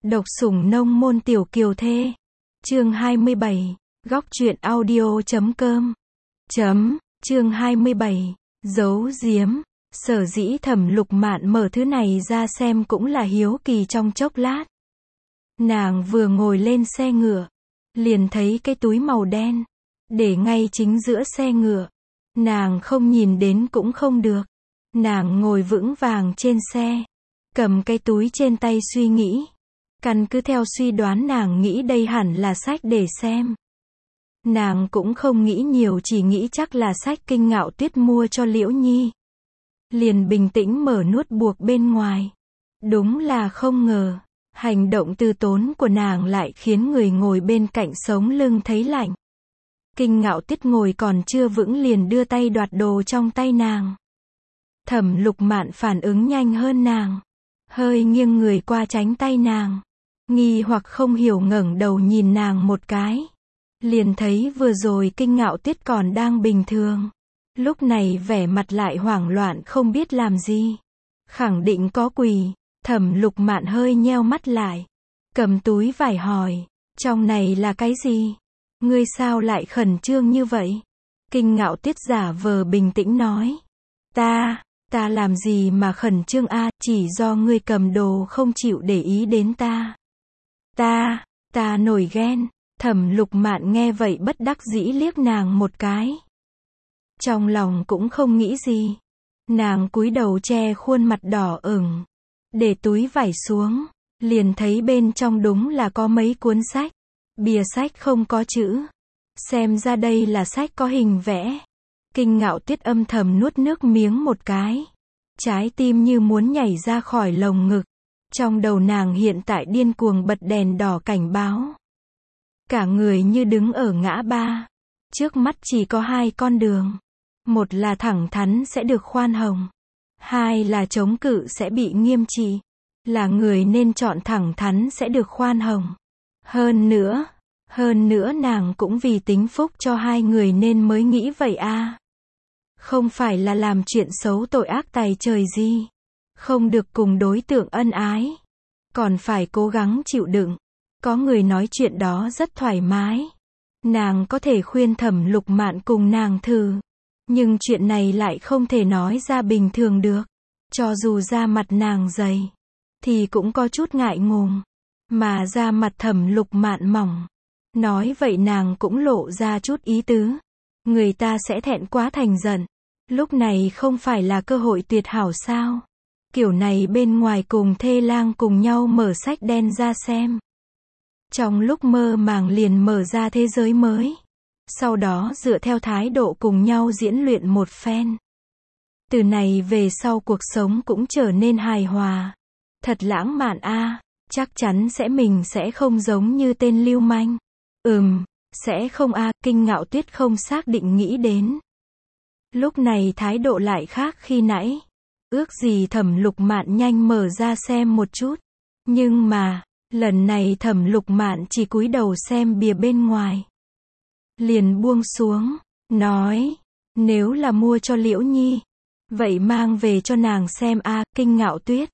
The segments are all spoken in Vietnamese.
Độc sủng nông môn tiểu kiều thê. Chương 27. Góc truyện audio.com. Chương 27. Giấu giếm. Sở dĩ Thẩm Lục Mạn mở thứ này ra xem cũng là hiếu kỳ trong chốc lát. Nàng vừa ngồi lên xe ngựa, liền thấy cái túi màu đen, để ngay chính giữa xe ngựa. Nàng không nhìn đến cũng không được. Nàng ngồi vững vàng trên xe, cầm cái túi trên tay suy nghĩ. Căn cứ theo suy đoán nàng nghĩ đây hẳn là sách để xem. Nàng cũng không nghĩ nhiều, chỉ nghĩ chắc là sách Kinh Ngạo Tuyết mua cho Liễu Nhi. Liền bình tĩnh mở nút buộc bên ngoài. Đúng là không ngờ, hành động từ tốn của nàng lại khiến người ngồi bên cạnh sống lưng thấy lạnh. Kinh Ngạo Tuyết ngồi còn chưa vững liền đưa tay đoạt đồ trong tay nàng. Thẩm Lục Mạn phản ứng nhanh hơn nàng, hơi nghiêng người qua tránh tay nàng, nghi hoặc không hiểu ngẩng đầu nhìn nàng một cái. Liền thấy vừa rồi Kinh Ngạo Tuyết còn đang bình thường, lúc này vẻ mặt lại hoảng loạn không biết làm gì. Khẳng định có quỷ. Thẩm Lục Mạn hơi nheo mắt lại, cầm túi vải hỏi, trong này là cái gì? Ngươi sao lại khẩn trương như vậy? Kinh Ngạo Tuyết giả vờ bình tĩnh nói, ta làm gì mà khẩn trương a, chỉ do ngươi cầm đồ không chịu để ý đến ta. Ta nổi ghen. Thẩm Lục Mạn nghe vậy bất đắc dĩ liếc nàng một cái. Trong lòng cũng không nghĩ gì. Nàng cúi đầu che khuôn mặt đỏ ửng, để túi vải xuống, liền thấy bên trong đúng là có mấy cuốn sách. Bìa sách không có chữ, xem ra đây là sách có hình vẽ. Kinh Ngạo Tuyết âm thầm nuốt nước miếng một cái, trái tim như muốn nhảy ra khỏi lồng ngực. Trong đầu nàng hiện tại điên cuồng bật đèn đỏ cảnh báo. Cả người như đứng ở ngã ba, trước mắt chỉ có hai con đường. Một là thẳng thắn sẽ được khoan hồng, hai là chống cự sẽ bị nghiêm trị. Là người nên chọn thẳng thắn sẽ được khoan hồng. Hơn nữa nàng cũng vì tính phúc cho hai người nên mới nghĩ vậy a. Không phải là làm chuyện xấu tội ác tày trời gì. Không được cùng đối tượng ân ái, còn phải cố gắng chịu đựng. Có người nói chuyện đó rất thoải mái. Nàng có thể khuyên Thẩm Lục Mạn cùng nàng thử. Nhưng chuyện này lại không thể nói ra bình thường được. Cho dù da mặt nàng dày, thì cũng có chút ngại ngùng. Mà da mặt Thẩm Lục Mạn mỏng, nói vậy nàng cũng lộ ra chút ý tứ. Người ta sẽ thẹn quá thành giận. Lúc này không phải là cơ hội tuyệt hảo sao? Kiểu này bên ngoài cùng thê lang cùng nhau mở sách đen ra xem. Trong lúc mơ màng liền mở ra thế giới mới. Sau đó dựa theo thái độ cùng nhau diễn luyện một phen. Từ này về sau cuộc sống cũng trở nên hài hòa. Thật lãng mạn a. Chắc chắn mình sẽ không giống như tên lưu manh. Sẽ không a. Kinh Ngạo Tuyết không xác định nghĩ đến. Lúc này thái độ lại khác khi nãy. Ước gì Thẩm Lục Mạn nhanh mở ra xem một chút. Nhưng mà, lần này Thẩm Lục Mạn chỉ cúi đầu xem bìa bên ngoài. Liền buông xuống, nói, nếu là mua cho Liễu Nhi, vậy mang về cho nàng xem a. Kinh Ngạo Tuyết,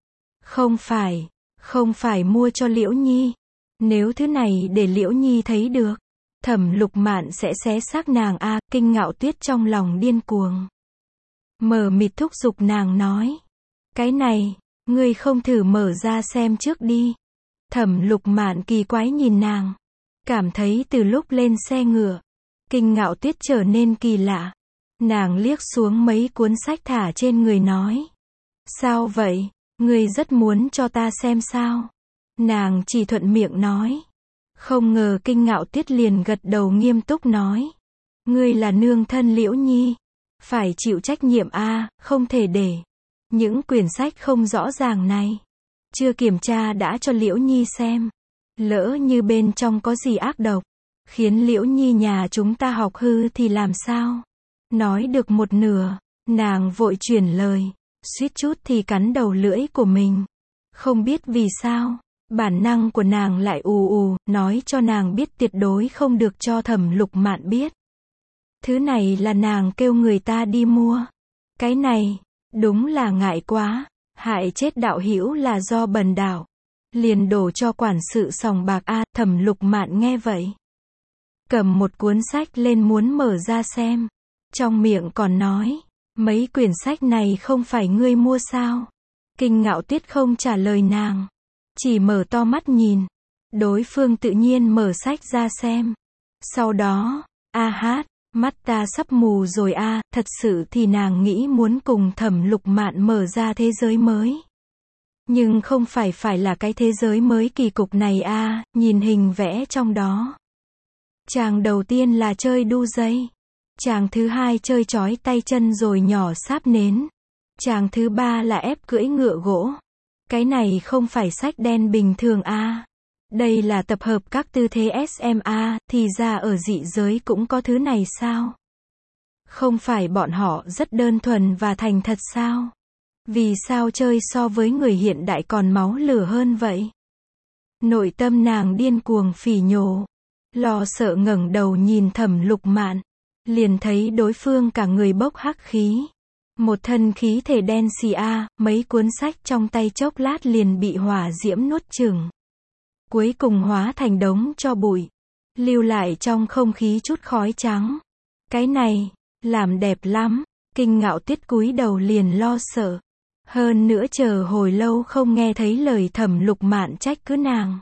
không phải mua cho Liễu Nhi. Nếu thứ này để Liễu Nhi thấy được, Thẩm Lục Mạn sẽ xé xác nàng a. Kinh Ngạo Tuyết trong lòng điên cuồng, mờ mịt thúc giục nàng nói, cái này, ngươi không thử mở ra xem trước đi. Thẩm Lục Mạn kỳ quái nhìn nàng, cảm thấy từ lúc lên xe ngựa, Kinh Ngạo Tuyết trở nên kỳ lạ. Nàng liếc xuống mấy cuốn sách thả trên người nói, sao vậy, ngươi rất muốn cho ta xem sao? Nàng chỉ thuận miệng nói. Không ngờ Kinh Ngạo Tuyết liền gật đầu nghiêm túc nói, ngươi là nương thân Liễu Nhi, phải chịu trách nhiệm a, không thể để những quyển sách không rõ ràng này, chưa kiểm tra đã cho Liễu Nhi xem. Lỡ như bên trong có gì ác độc, khiến Liễu Nhi nhà chúng ta học hư thì làm sao? Nói được một nửa, nàng vội chuyển lời, suýt chút thì cắn đầu lưỡi của mình. Không biết vì sao, bản năng của nàng lại nói cho nàng biết tuyệt đối không được cho Thẩm Lục Mạn biết. Thứ này là nàng kêu người ta đi mua. Cái này, đúng là ngại quá, hại chết đạo hữu là do bần đạo. liền đổ cho quản sự sòng bạc a. Thẩm Lục Mạn nghe vậy, cầm một cuốn sách lên muốn mở ra xem, trong miệng còn nói, mấy quyển sách này không phải ngươi mua sao? Kinh Ngạo Tuyết không trả lời nàng, chỉ mở to mắt nhìn. Đối phương tự nhiên mở sách ra xem. Sau đó, a hát, mắt ta sắp mù rồi a. Thật sự thì nàng nghĩ muốn cùng Thẩm Lục Mạn mở ra thế giới mới. Nhưng không phải là cái thế giới mới kỳ cục này a. Nhìn hình vẽ trong đó. Chàng đầu tiên là chơi đu dây. Chàng thứ hai chơi trói tay chân rồi nhỏ sáp nến. Chàng thứ ba là ép cưỡi ngựa gỗ. Cái này không phải sách đen bình thường a. Đây là tập hợp các tư thế SMA, thì ra ở dị giới cũng có thứ này sao? Không phải bọn họ rất đơn thuần và thành thật sao? Vì sao chơi so với người hiện đại còn máu lửa hơn vậy? Nội tâm nàng điên cuồng phỉ nhổ, lo sợ ngẩng đầu nhìn Thẩm Lục Mạn, liền thấy đối phương cả người bốc hắc khí. Một thân khí thể đen xì a, mấy cuốn sách trong tay chốc lát liền bị hỏa diễm nuốt chửng. Cuối cùng hóa thành đống tro bụi, lưu lại trong không khí chút khói trắng. Cái này, làm đẹp lắm. Kinh Ngạo Tuyết cúi đầu liền lo sợ. Hơn nữa chờ hồi lâu không nghe thấy lời Thẩm Lục Mạn trách cứ nàng,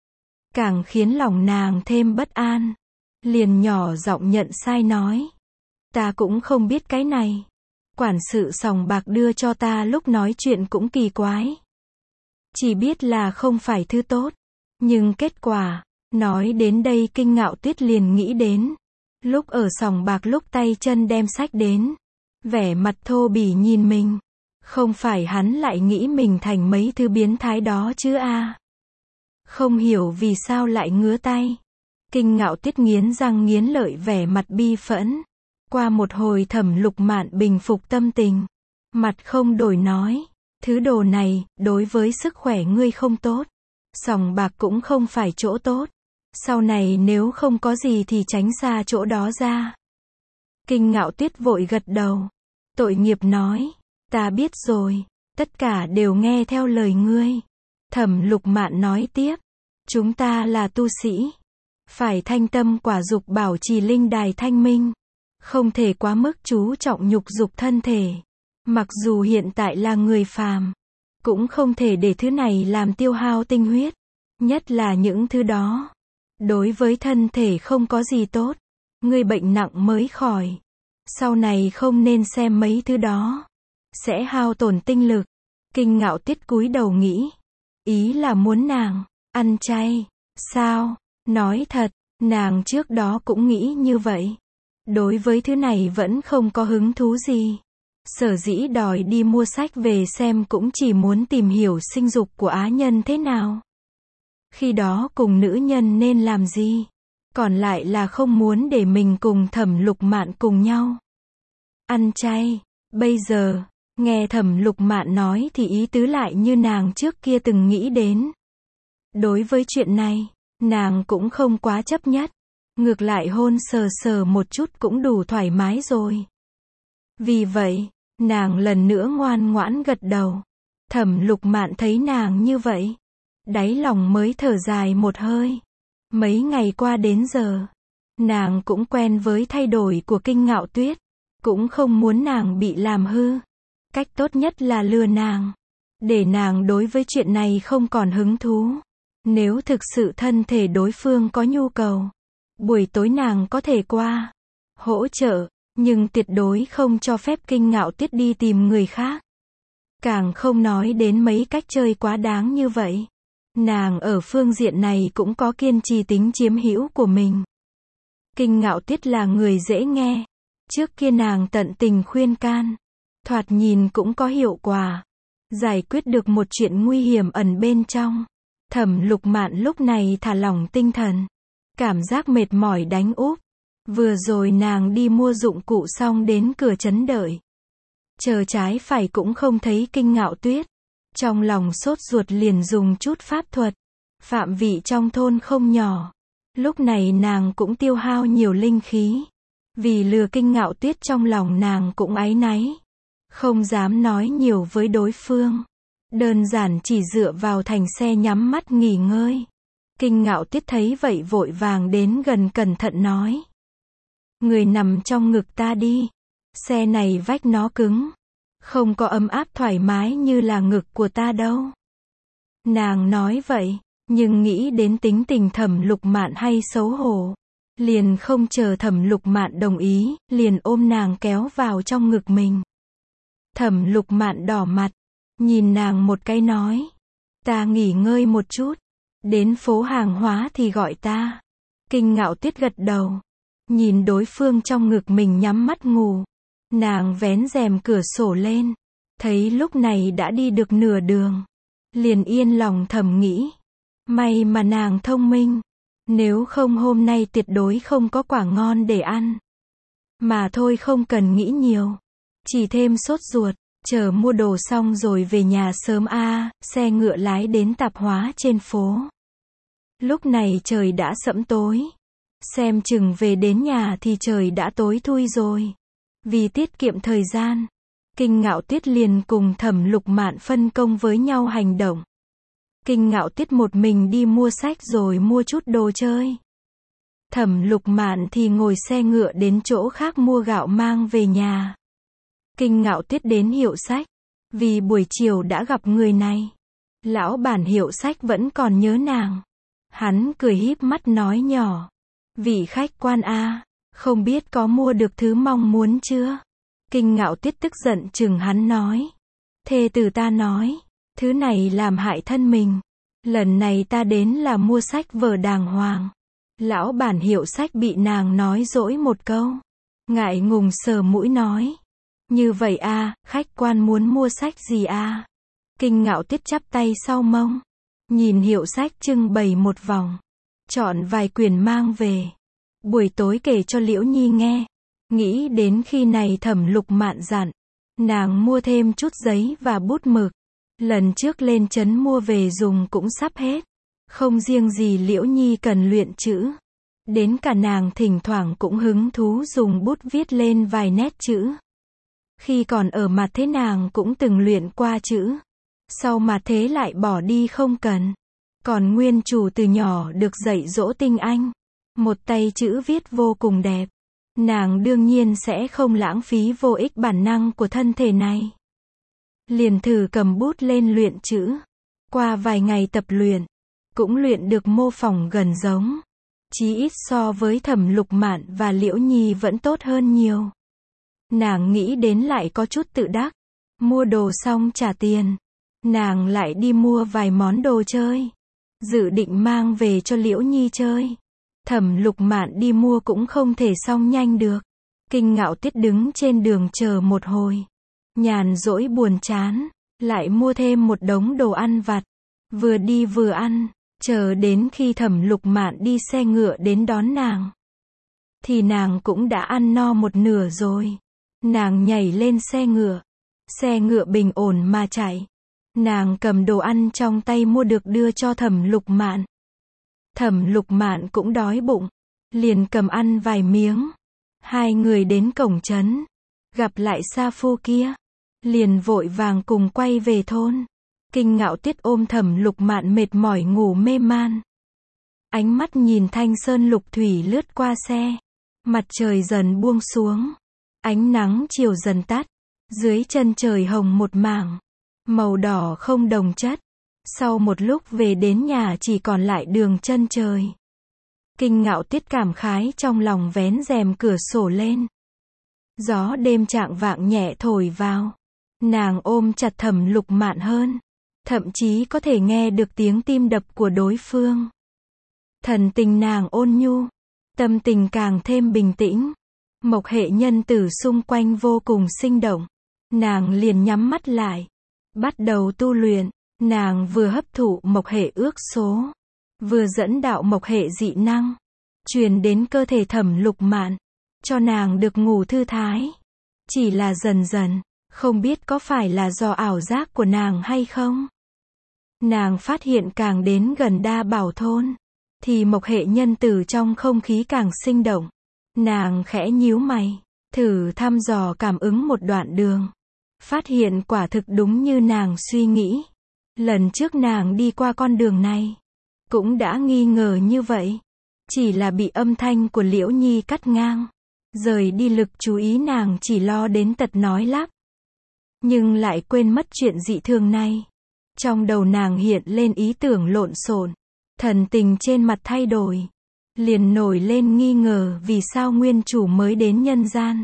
càng khiến lòng nàng thêm bất an. Liền nhỏ giọng nhận sai nói, ta cũng không biết cái này. Quản sự sòng bạc đưa cho ta lúc nói chuyện cũng kỳ quái. Chỉ biết là không phải thứ tốt. Nhưng kết quả, nói đến đây Kinh Ngạo Tuyết liền nghĩ đến. Lúc ở sòng bạc lúc tay chân đem sách đến. Vẻ mặt thô bỉ nhìn mình. Không phải hắn lại nghĩ mình thành mấy thứ biến thái đó chứ a. Không hiểu vì sao lại ngứa tay. Kinh Ngạo Tuyết nghiến răng nghiến lợi vẻ mặt bi phẫn. Qua một hồi Thẩm Lục Mạn bình phục tâm tình. Mặt không đổi nói, thứ đồ này, đối với sức khỏe ngươi không tốt. Sòng bạc cũng không phải chỗ tốt. Sau này nếu không có gì thì tránh xa chỗ đó ra. Kinh Ngạo Tuyết vội gật đầu. Tội nghiệp nói, ta biết rồi, tất cả đều nghe theo lời ngươi. Thẩm Lục Mạn nói tiếp, chúng ta là tu sĩ, phải thanh tâm quả dục bảo trì linh đài thanh minh. Không thể quá mức chú trọng nhục dục thân thể. Mặc dù hiện tại là người phàm, cũng không thể để thứ này làm tiêu hao tinh huyết. Nhất là những thứ đó, đối với thân thể không có gì tốt. Người bệnh nặng mới khỏi, sau này không nên xem mấy thứ đó, sẽ hao tổn tinh lực. Kinh Ngạo Tuyết cúi đầu nghĩ, ý là muốn nàng ăn chay, sao? Nói thật, nàng trước đó cũng nghĩ như vậy. Đối với thứ này vẫn không có hứng thú gì. Sở dĩ đòi đi mua sách về xem cũng chỉ muốn tìm hiểu sinh dục của á nhân thế nào. Khi đó cùng nữ nhân nên làm gì. Còn lại là không muốn để mình cùng Thẩm Lục Mạn cùng nhau ăn chay. Bây giờ, nghe Thẩm Lục Mạn nói thì ý tứ lại như nàng trước kia từng nghĩ đến. Đối với chuyện này, nàng cũng không quá chấp nhất. Ngược lại hôn sờ sờ một chút cũng đủ thoải mái rồi. Vì vậy, nàng lần nữa ngoan ngoãn gật đầu. Thẩm Lục Mạn thấy nàng như vậy, đáy lòng mới thở dài một hơi. Mấy ngày qua đến giờ, nàng cũng quen với thay đổi của Kinh Ngạo Tuyết, cũng không muốn nàng bị làm hư. Cách tốt nhất là lừa nàng, để nàng đối với chuyện này không còn hứng thú. Nếu thực sự thân thể đối phương có nhu cầu, buổi tối nàng có thể qua hỗ trợ, nhưng tuyệt đối không cho phép Kinh Ngạo Tuyết đi tìm người khác. Càng không nói đến mấy cách chơi quá đáng như vậy. Nàng ở phương diện này cũng có kiên trì tính chiếm hữu của mình. Kinh Ngạo Tuyết là người dễ nghe. Trước kia nàng tận tình khuyên can, thoạt nhìn cũng có hiệu quả, giải quyết được một chuyện nguy hiểm ẩn bên trong. Thẩm Lục Mạn lúc này thả lỏng tinh thần, cảm giác mệt mỏi đánh úp. Vừa rồi nàng đi mua dụng cụ xong đến cửa trấn đợi, chờ trái phải cũng không thấy Kinh Ngạo Tuyết. Trong lòng sốt ruột liền dùng chút pháp thuật. Phạm vị trong thôn không nhỏ. Lúc này nàng cũng tiêu hao nhiều linh khí. Vì lừa Kinh Ngạo Tuyết trong lòng nàng cũng áy náy. Không dám nói nhiều với đối phương. đơn giản chỉ dựa vào thành xe nhắm mắt nghỉ ngơi. Kinh Ngạo Tiết thấy vậy vội vàng đến gần cẩn thận nói. Người nằm trong ngực ta đi. Xe này vách nó cứng. Không có ấm áp thoải mái như là ngực của ta đâu. Nàng nói vậy, nhưng nghĩ đến tính tình Thẩm Lục Mạn hay xấu hổ. Liền không chờ Thẩm Lục Mạn đồng ý, liền ôm nàng kéo vào trong ngực mình. Thẩm Lục Mạn đỏ mặt, nhìn nàng một cái nói. Ta nghỉ ngơi một chút. Đến phố hàng hóa thì gọi ta. Kinh Ngạo Tiết gật đầu. Nhìn đối phương trong ngực mình nhắm mắt ngủ. Nàng vén rèm cửa sổ lên. Thấy lúc này đã đi được nửa đường. Liền yên lòng thầm nghĩ. May mà nàng thông minh. Nếu không hôm nay tuyệt đối không có quả ngon để ăn. Mà thôi không cần nghĩ nhiều. Chỉ thêm sốt ruột. Chờ mua đồ xong rồi về nhà sớm xe ngựa lái đến tạp hóa trên phố. Lúc này trời đã sẫm tối. Xem chừng về đến nhà thì trời đã tối thui rồi. Vì tiết kiệm thời gian, Kinh Ngạo Tiết liền cùng Thẩm Lục Mạn phân công với nhau hành động. Kinh Ngạo Tiết một mình đi mua sách rồi mua chút đồ chơi. Thẩm Lục Mạn thì ngồi xe ngựa đến chỗ khác mua gạo mang về nhà. Kinh Ngạo Tiết đến hiệu sách, vì buổi chiều đã gặp người này. Lão bản hiệu sách vẫn còn nhớ nàng. Hắn cười híp mắt nói nhỏ. Vị khách quan không biết có mua được thứ mong muốn chưa? Kinh Ngạo Tiết tức giận chừng hắn nói. Thê tử ta nói, thứ này làm hại thân mình. Lần này ta đến là mua sách vở đàng hoàng. Lão bản hiệu sách bị nàng nói dỗi một câu. Ngại ngùng sờ mũi nói. Như vậy khách quan muốn mua sách gì Kinh Ngạo Tiết chắp tay sau mông. Nhìn hiệu sách trưng bày một vòng. Chọn vài quyển mang về. Buổi tối kể cho Liễu Nhi nghe. Nghĩ đến khi này Thẩm Lục Mạn dặn. Nàng mua thêm chút giấy và bút mực. Lần trước lên trấn mua về dùng cũng sắp hết. Không riêng gì Liễu Nhi cần luyện chữ. Đến cả nàng thỉnh thoảng cũng hứng thú dùng bút viết lên vài nét chữ. Khi còn ở mặt thế nàng cũng từng luyện qua chữ. Sau mặt thế lại bỏ đi không cần. Còn nguyên chủ từ nhỏ được dạy dỗ tinh anh. Một tay chữ viết vô cùng đẹp. Nàng đương nhiên sẽ không lãng phí vô ích bản năng của thân thể này. Liền thử cầm bút lên luyện chữ. Qua vài ngày tập luyện, cũng luyện được mô phỏng gần giống. Chí ít so với Thẩm Lục Mạn và Liễu Nhi vẫn tốt hơn nhiều. Nàng nghĩ đến lại có chút tự đắc. Mua đồ xong trả tiền. Nàng lại đi mua vài món đồ chơi. Dự định mang về cho Liễu Nhi chơi. Thẩm Lục Mạn đi mua cũng không thể xong nhanh được. Kinh Ngạo Tiết đứng trên đường chờ một hồi. Nhàn rỗi buồn chán. Lại mua thêm một đống đồ ăn vặt. Vừa đi vừa ăn. Chờ đến khi Thẩm Lục Mạn đi xe ngựa đến đón nàng. Thì nàng cũng đã ăn no một nửa rồi. Nàng nhảy lên xe ngựa. Xe ngựa bình ổn mà chạy. Nàng cầm đồ ăn trong tay mua được đưa cho Thẩm Lục Mạn. Thẩm Lục Mạn cũng đói bụng. Liền cầm ăn vài miếng. Hai người đến cổng trấn. Gặp lại sa phu kia. Liền vội vàng cùng quay về thôn. Kinh Ngạo Tiết ôm Thẩm Lục Mạn mệt mỏi ngủ mê man. Ánh mắt nhìn thanh sơn lục thủy lướt qua xe. Mặt trời dần buông xuống. Ánh nắng chiều dần tắt. Dưới chân trời hồng một mảng. Màu đỏ không đồng chất. Sau một lúc về đến nhà chỉ còn lại đường chân trời. Kinh Ngạo Tiết cảm khái trong lòng vén rèm cửa sổ lên. Gió đêm chạng vạng nhẹ thổi vào. Nàng ôm chặt Thẩm Lục Mạn hơn. Thậm chí có thể nghe được tiếng tim đập của đối phương. Thần tình nàng ôn nhu. Tâm tình càng thêm bình tĩnh. Mộc hệ nhân tử xung quanh vô cùng sinh động. Nàng liền nhắm mắt lại. Bắt đầu tu luyện. Nàng vừa hấp thụ mộc hệ ước số. Vừa dẫn đạo mộc hệ dị năng. Truyền đến cơ thể Thẩm Lục Mạn. Cho nàng được ngủ thư thái. Chỉ là dần dần. Không biết có phải là do ảo giác của nàng hay không? Nàng phát hiện càng đến gần Đa Bảo thôn. Thì mộc hệ nhân tử trong không khí càng sinh động. Nàng khẽ nhíu mày. Thử thăm dò cảm ứng một đoạn đường. Phát hiện quả thực đúng như nàng suy nghĩ. Lần trước nàng đi qua con đường này, cũng đã nghi ngờ như vậy. Chỉ là bị âm thanh của Liễu Nhi cắt ngang. Rời đi lực chú ý nàng chỉ lo đến tật nói lắp. Nhưng lại quên mất chuyện dị thường này. Trong đầu nàng hiện lên ý tưởng lộn xộn. Thần tình trên mặt thay đổi. Liền nổi lên nghi ngờ vì sao nguyên chủ mới đến nhân gian.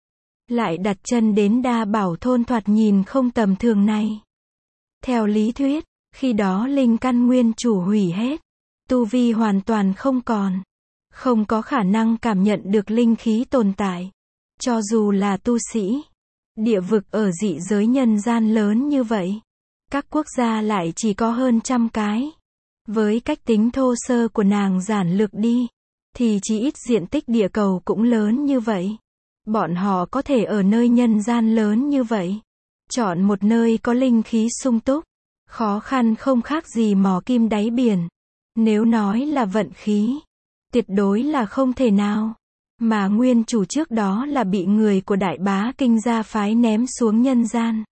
Lại đặt chân đến Đa Bảo thôn thoạt nhìn không tầm thường này. Theo lý thuyết, khi đó linh căn nguyên chủ hủy hết. Tu vi hoàn toàn không còn. Không có khả năng cảm nhận được linh khí tồn tại. Cho dù là tu sĩ. Địa vực ở dị giới nhân gian lớn như vậy. Các quốc gia lại chỉ có hơn 100 cái. Với cách tính thô sơ của nàng giản lược đi. Thì chỉ ít diện tích địa cầu cũng lớn như vậy. Bọn họ có thể ở nơi nhân gian lớn như vậy. Chọn một nơi có linh khí sung túc. Khó khăn không khác gì mò kim đáy biển. Nếu nói là vận khí, tuyệt đối là không thể nào. Mà nguyên chủ trước đó là bị người của Đại Bá Kinh gia phái ném xuống nhân gian.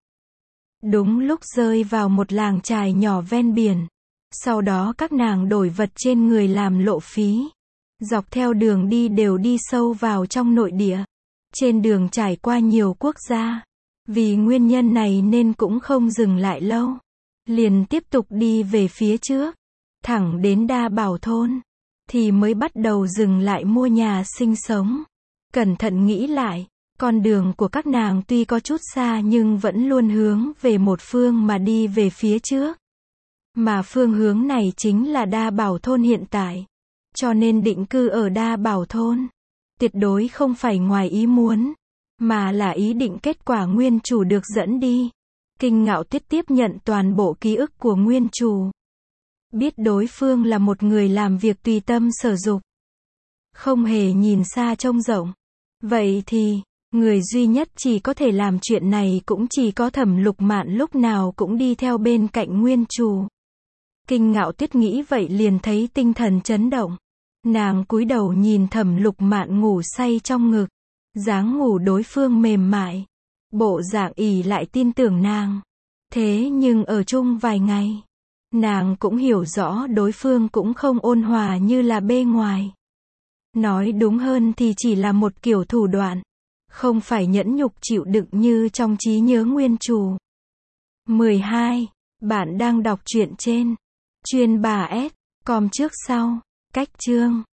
Đúng lúc rơi vào một làng chài nhỏ ven biển. Sau đó các nàng đổi vật trên người làm lộ phí. Dọc theo đường đi đều đi sâu vào trong nội địa. Trên đường trải qua nhiều quốc gia. Vì nguyên nhân này nên cũng không dừng lại lâu. Liền tiếp tục đi về phía trước. Thẳng đến Đa Bảo thôn. Thì mới bắt đầu dừng lại mua nhà sinh sống. Cẩn thận nghĩ lại. Con đường của các nàng tuy có chút xa nhưng vẫn luôn hướng về một phương mà đi về phía trước. Mà phương hướng này chính là Đa Bảo thôn hiện tại. Cho nên định cư ở Đa Bảo thôn. Tuyệt đối không phải ngoài ý muốn. Mà là ý định kết quả nguyên chủ được dẫn đi. Kinh Ngạo Tuyết tiếp nhận toàn bộ ký ức của nguyên chủ. Biết đối phương là một người làm việc tùy tâm sở dục. Không hề nhìn xa trông rộng. Vậy thì, người duy nhất chỉ có thể làm chuyện này cũng chỉ có Thẩm Lục Mạn lúc nào cũng đi theo bên cạnh nguyên chủ. Kinh Ngạo Tuyết nghĩ vậy liền thấy tinh thần chấn động. Nàng cúi đầu nhìn Thẩm Lục Mạn ngủ say trong ngực. Dáng ngủ đối phương mềm mại. Bộ dạng ỷ lại tin tưởng nàng. Thế nhưng ở chung vài ngày. Nàng cũng hiểu rõ đối phương cũng không ôn hòa như là bề ngoài. Nói đúng hơn thì chỉ là một kiểu thủ đoạn. Không phải nhẫn nhục chịu đựng như trong trí nhớ nguyên chủ. 12. Bạn đang đọc truyện trên Chuyên Bà S. Com trước sau. Cách chương